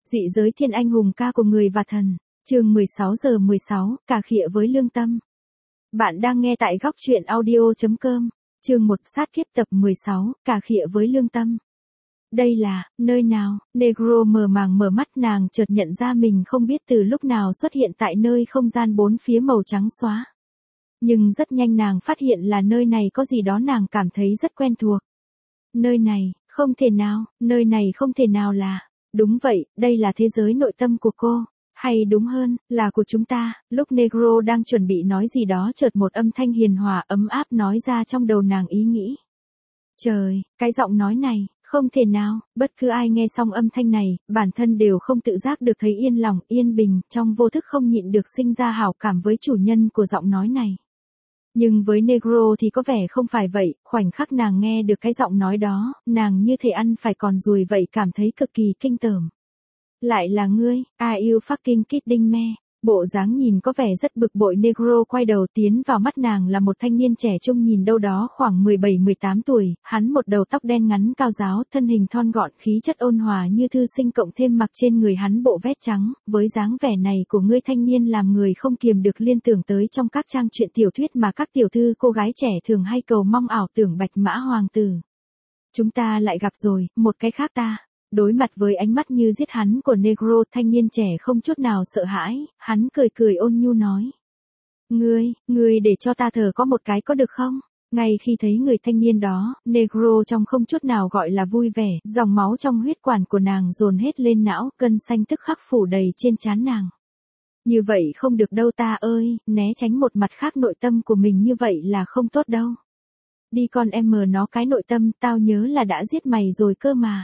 Dị giới thiên anh hùng ca của người và thần. Chương 16:16, cà khịa với lương tâm. Bạn đang nghe tại góc truyện audio.com. Chương 1 sát kiếp tập 16, cà khịa với lương tâm. Đây là, nơi nào? Negro mờ màng mở mắt, nàng chợt nhận ra mình không biết từ lúc nào xuất hiện tại nơi không gian bốn phía màu trắng xóa. Nhưng rất nhanh nàng phát hiện là nơi này có gì đó nàng cảm thấy rất quen thuộc. Nơi này, không thể nào, nơi này không thể nào là. Đúng vậy, đây là thế giới nội tâm của cô. Hay đúng hơn, là của chúng ta. Lúc Negro đang chuẩn bị nói gì đó chợt một âm thanh hiền hòa ấm áp nói ra trong đầu nàng ý nghĩ. Trời, cái giọng nói này, không thể nào, bất cứ ai nghe xong âm thanh này, bản thân đều không tự giác được thấy yên lòng, yên bình, trong vô thức không nhịn được sinh ra hảo cảm với chủ nhân của giọng nói này. Nhưng với Negro thì có vẻ không phải vậy, khoảnh khắc nàng nghe được cái giọng nói đó, nàng như thể ăn phải con ruồi vậy, cảm thấy cực kỳ kinh tởm. Lại là ngươi, are you fucking kidding me? Bộ dáng nhìn có vẻ rất bực bội. Negro quay đầu, tiến vào mắt nàng là một thanh niên trẻ trung nhìn đâu đó khoảng 17-18 tuổi, hắn một đầu tóc đen ngắn cao ráo, thân hình thon gọn, khí chất ôn hòa như thư sinh, cộng thêm mặc trên người hắn bộ vest trắng, với dáng vẻ này của ngươi thanh niên làm người không kiềm được liên tưởng tới trong các trang truyện tiểu thuyết mà các tiểu thư cô gái trẻ thường hay cầu mong ảo tưởng bạch mã hoàng tử. Chúng ta lại gặp rồi, một cái khác ta. Đối mặt với ánh mắt như giết hắn của Negro, thanh niên trẻ không chút nào sợ hãi, hắn cười cười ôn nhu nói. Ngươi để cho ta thở có một cái có được không? Ngay khi thấy người thanh niên đó, Negro trong không chút nào gọi là vui vẻ, dòng máu trong huyết quản của nàng dồn hết lên não, cơn xanh tức khắc phủ đầy trên trán nàng. Như vậy không được đâu ta ơi, né tránh một mặt khác nội tâm của mình như vậy là không tốt đâu. Đi con em mờ nó, cái nội tâm, tao nhớ là đã giết mày rồi cơ mà.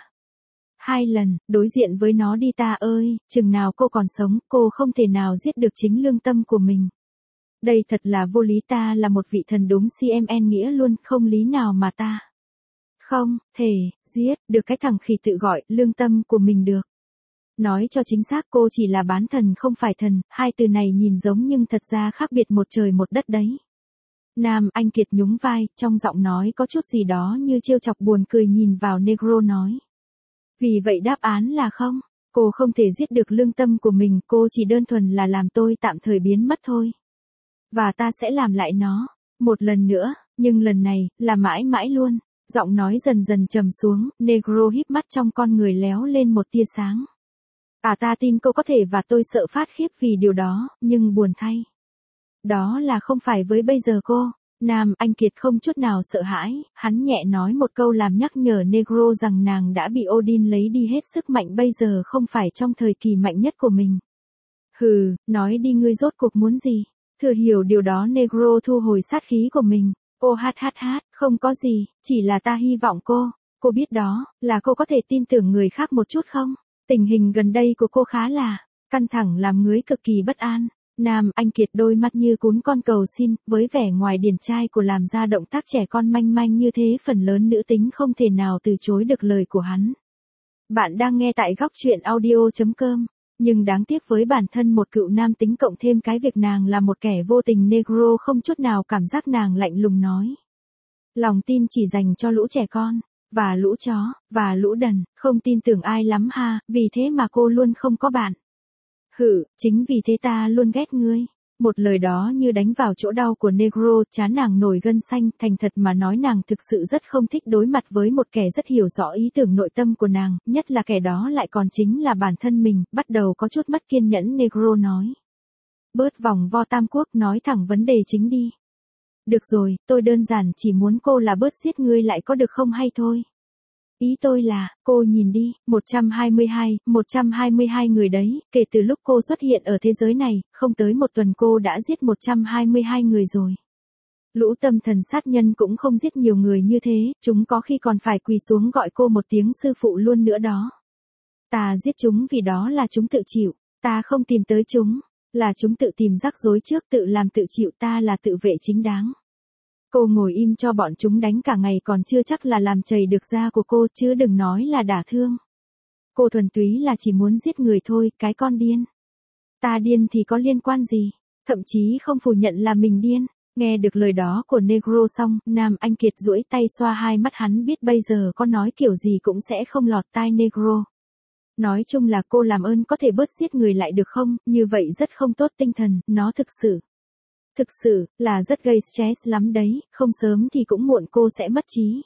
2 lần, đối diện với nó đi ta ơi, chừng nào cô còn sống, cô không thể nào giết được chính lương tâm của mình. Đây thật là vô lý, ta là một vị thần đúng CMN nghĩa luôn, không lý nào mà ta không thể giết được cái thằng khỉ tự gọi lương tâm của mình được. Nói cho chính xác, cô chỉ là bán thần không phải thần, hai từ này nhìn giống nhưng thật ra khác biệt một trời một đất đấy. Nam Anh Kiệt nhún vai, trong giọng nói có chút gì đó như trêu chọc buồn cười, nhìn vào Negro nói. Vì vậy đáp án là không, cô không thể giết được lương tâm của mình, cô chỉ đơn thuần là làm tôi tạm thời biến mất thôi. Và ta sẽ làm lại nó, một lần nữa, nhưng lần này, là mãi mãi luôn. Giọng nói dần dần trầm xuống, Negro híp mắt, trong con người léo lên một tia sáng. Ta tin cô có thể và tôi sợ phát khiếp vì điều đó, nhưng buồn thay. Đó là không phải với bây giờ cô. Nam Anh Kiệt không chút nào sợ hãi, hắn nhẹ nói một câu làm nhắc nhở Negro rằng nàng đã bị Odin lấy đi hết sức mạnh, bây giờ không phải trong thời kỳ mạnh nhất của mình. Hừ, nói đi, ngươi rốt cuộc muốn gì? Thừa hiểu điều đó, Negro thu hồi sát khí của mình. Ô hát, không có gì, chỉ là ta hy vọng cô biết đó, là cô có thể tin tưởng người khác một chút không? Tình hình gần đây của cô khá là căng thẳng, làm người cực kỳ bất an. Nam Anh Kiệt đôi mắt như cún con cầu xin, với vẻ ngoài điển trai của làm ra động tác trẻ con manh manh như thế, phần lớn nữ tính không thể nào từ chối được lời của hắn. Bạn đang nghe tại góc truyện audio.com, nhưng đáng tiếc với bản thân một cựu nam tính, cộng thêm cái việc nàng là một kẻ vô tình, Negro không chút nào cảm giác nàng lạnh lùng nói. Lòng tin chỉ dành cho lũ trẻ con, và lũ chó, và lũ đần, không tin tưởng ai lắm ha, vì thế mà cô luôn không có bạn. Chính vì thế ta luôn ghét ngươi. Một lời đó như đánh vào chỗ đau của Negro, trán nàng nổi gân xanh, thành thật mà nói nàng thực sự rất không thích đối mặt với một kẻ rất hiểu rõ ý tưởng nội tâm của nàng, nhất là kẻ đó lại còn chính là bản thân mình. Bắt đầu có chút mất kiên nhẫn, Negro nói. Bớt vòng vo tam quốc, nói thẳng vấn đề chính đi. Được rồi, tôi đơn giản chỉ muốn cô là bớt giết ngươi lại có được không hay thôi. Ý tôi là, cô nhìn đi, 122 người đấy, kể từ lúc cô xuất hiện ở thế giới này, không tới một tuần cô đã giết 122 người rồi. Lũ tâm thần sát nhân cũng không giết nhiều người như thế, chúng có khi còn phải quỳ xuống gọi cô một tiếng sư phụ luôn nữa đó. Ta giết chúng vì đó là chúng tự chịu, ta không tìm tới chúng, là chúng tự tìm rắc rối trước, tự làm tự chịu, ta là tự vệ chính đáng. Cô ngồi im cho bọn chúng đánh cả ngày còn chưa chắc là làm chảy được da của cô, chứ đừng nói là đả thương. Cô thuần túy là chỉ muốn giết người thôi, cái con điên. Ta điên thì có liên quan gì, thậm chí không phủ nhận là mình điên. Nghe được lời đó của Negro xong, Nam Anh Kiệt duỗi tay xoa hai mắt, hắn biết bây giờ có nói kiểu gì cũng sẽ không lọt tai Negro. Nói chung là cô làm ơn có thể bớt giết người lại được không, như vậy rất không tốt tinh thần, nó thực sự, là rất gây stress lắm đấy, không sớm thì cũng muộn cô sẽ mất trí.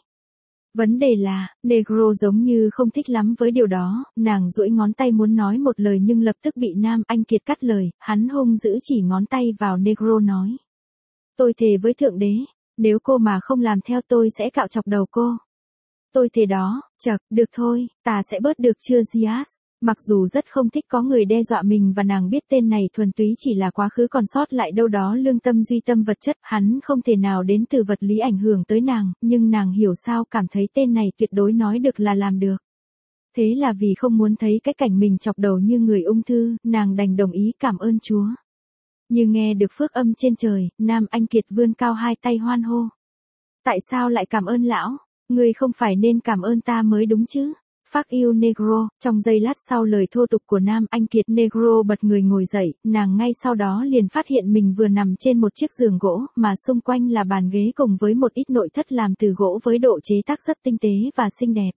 Vấn đề là, Negro giống như không thích lắm với điều đó, nàng duỗi ngón tay muốn nói một lời nhưng lập tức bị Nam Anh Kiệt cắt lời, hắn hung dữ chỉ ngón tay vào Negro nói. Tôi thề với Thượng Đế, nếu cô mà không làm theo tôi sẽ cạo chọc đầu cô. Tôi thề đó, chậc, được thôi, ta sẽ bớt được chưa Gias. Mặc dù rất không thích có người đe dọa mình và nàng biết tên này thuần túy chỉ là quá khứ còn sót lại đâu đó lương tâm duy tâm vật chất, hắn không thể nào đến từ vật lý ảnh hưởng tới nàng, nhưng nàng hiểu sao cảm thấy tên này tuyệt đối nói được là làm được. Thế là vì không muốn thấy cái cảnh mình chọc đầu như người ung thư, nàng đành đồng ý cảm ơn Chúa. Như nghe được phước âm trên trời, Nam Anh Kiệt vươn cao hai tay hoan hô. Tại sao lại cảm ơn lão? Ngươi không phải nên cảm ơn ta mới đúng chứ? Fuck you Negro, trong giây lát sau lời thô tục của Nam Anh Kiệt Negro bật người ngồi dậy, nàng ngay sau đó liền phát hiện mình vừa nằm trên một chiếc giường gỗ, mà xung quanh là bàn ghế cùng với một ít nội thất làm từ gỗ với độ chế tác rất tinh tế và xinh đẹp.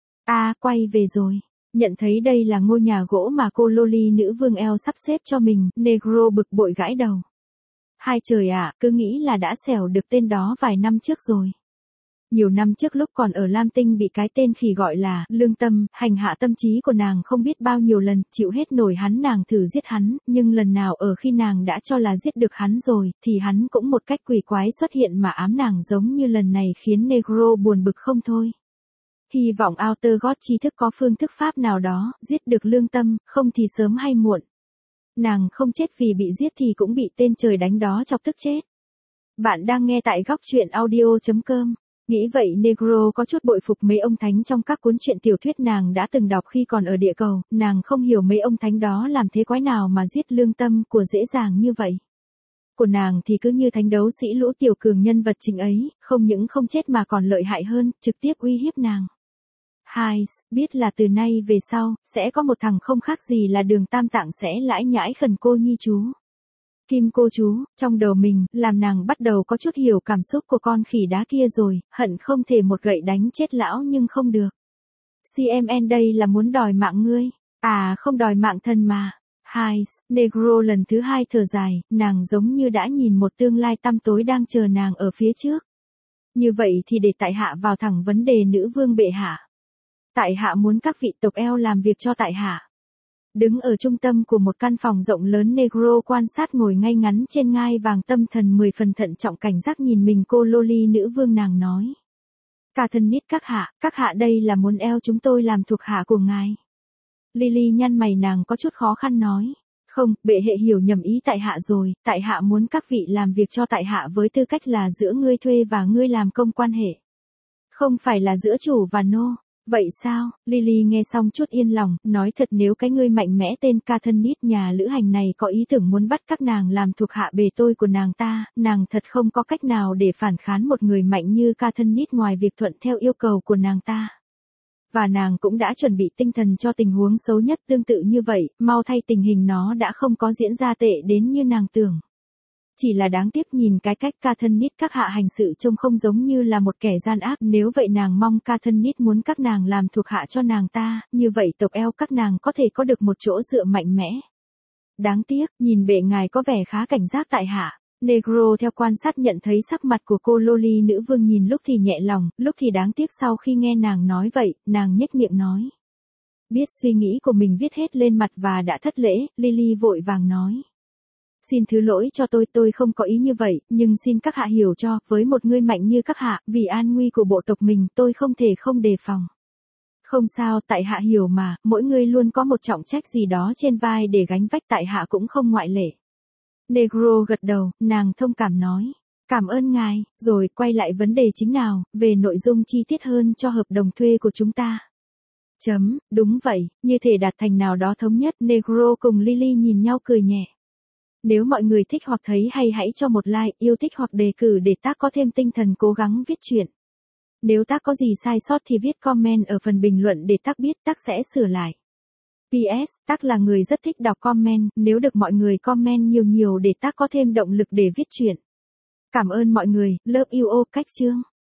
Quay về rồi. Nhận thấy đây là ngôi nhà gỗ mà cô Loli nữ vương eo sắp xếp cho mình, Negro bực bội gãi đầu. Hai trời ạ, cứ nghĩ là đã xẻo được tên đó vài năm trước rồi. Nhiều năm trước lúc còn ở Lam Tinh bị cái tên khỉ gọi là Lương Tâm, hành hạ tâm trí của nàng không biết bao nhiêu lần, chịu hết nổi hắn nàng thử giết hắn, nhưng lần nào ở khi nàng đã cho là giết được hắn rồi, thì hắn cũng một cách quỷ quái xuất hiện mà ám nàng giống như lần này khiến Negro buồn bực không thôi. Hy vọng Outer God tri thức có phương thức pháp nào đó, giết được Lương Tâm, không thì sớm hay muộn. Nàng không chết vì bị giết thì cũng bị tên trời đánh đó chọc tức chết. Bạn đang nghe tại góc truyện audio.com. Nghĩ vậy Negro có chút bội phục mấy ông thánh trong các cuốn truyện tiểu thuyết nàng đã từng đọc khi còn ở địa cầu, nàng không hiểu mấy ông thánh đó làm thế quái nào mà giết Lương Tâm của dễ dàng như vậy. Của nàng thì cứ như thánh đấu sĩ lũ tiểu cường nhân vật chính ấy, không những không chết mà còn lợi hại hơn, trực tiếp uy hiếp nàng. Biết là từ nay về sau, sẽ có một thằng không khác gì là Đường Tam Tạng sẽ lãi nhãi khẩn cô nhi chú. Kim cô chú, trong đầu mình, làm nàng bắt đầu có chút hiểu cảm xúc của con khỉ đá kia rồi, hận không thể một gậy đánh chết lão nhưng không được. CMN đây là muốn đòi mạng ngươi, không đòi mạng thân mà. Negro lần thứ hai thở dài, nàng giống như đã nhìn một tương lai tăm tối đang chờ nàng ở phía trước. Như vậy thì để tại hạ vào thẳng vấn đề nữ vương bệ hạ. Tại hạ muốn các vị tộc eo làm việc cho tại hạ. Đứng ở trung tâm của một căn phòng rộng lớn Negro quan sát ngồi ngay ngắn trên ngai vàng tâm thần 10 phần thận trọng cảnh giác nhìn mình cô Loli nữ vương nàng nói. Cả thân nít các hạ đây là muốn eo chúng tôi làm thuộc hạ của ngài. Lily nhăn mày nàng có chút khó khăn nói. Không, bệ hệ hiểu nhầm ý tại hạ rồi, tại hạ muốn các vị làm việc cho tại hạ với tư cách là giữa ngươi thuê và ngươi làm công quan hệ. Không phải là giữa chủ và nô. Vậy sao? Lily nghe xong chút yên lòng, nói thật nếu cái ngươi mạnh mẽ tên Catherine nhà lữ hành này có ý tưởng muốn bắt các nàng làm thuộc hạ bề tôi của nàng ta, nàng thật không có cách nào để phản kháng một người mạnh như Catherine ngoài việc thuận theo yêu cầu của nàng ta. Và nàng cũng đã chuẩn bị tinh thần cho tình huống xấu nhất tương tự như vậy, mau thay tình hình nó đã không có diễn ra tệ đến như nàng tưởng. Chỉ là đáng tiếc nhìn cái cách Catherine các hạ hành sự trông không giống như là một kẻ gian ác, nếu vậy nàng mong Catherine muốn các nàng làm thuộc hạ cho nàng ta, như vậy tộc eo các nàng có thể có được một chỗ dựa mạnh mẽ. Đáng tiếc, nhìn bề ngài có vẻ khá cảnh giác tại hạ. Negro theo quan sát nhận thấy sắc mặt của cô Loli nữ vương nhìn lúc thì nhẹ lòng, lúc thì đáng tiếc sau khi nghe nàng nói vậy, nàng nhếch miệng nói. Biết suy nghĩ của mình viết hết lên mặt và đã thất lễ, Lily vội vàng nói. Xin thứ lỗi cho tôi không có ý như vậy, nhưng xin các hạ hiểu cho, với một người mạnh như các hạ, vì an nguy của bộ tộc mình tôi không thể không đề phòng. Không sao, tại hạ hiểu mà, mỗi người luôn có một trọng trách gì đó trên vai để gánh vác tại hạ cũng không ngoại lệ. Negro gật đầu, nàng thông cảm nói. Cảm ơn ngài, rồi quay lại vấn đề chính nào, về nội dung chi tiết hơn cho hợp đồng thuê của chúng ta. Đúng vậy, như thể đạt thành nào đó thống nhất, Negro cùng Lily nhìn nhau cười nhẹ. Nếu mọi người thích hoặc thấy hay hãy cho một like, yêu thích hoặc đề cử để tác có thêm tinh thần cố gắng viết truyện. Nếu tác có gì sai sót thì viết comment ở phần bình luận để tác biết, tác sẽ sửa lại. PS, tác là người rất thích đọc comment, nếu được mọi người comment nhiều để tác có thêm động lực để viết truyện. Cảm ơn mọi người, love you all cách chương.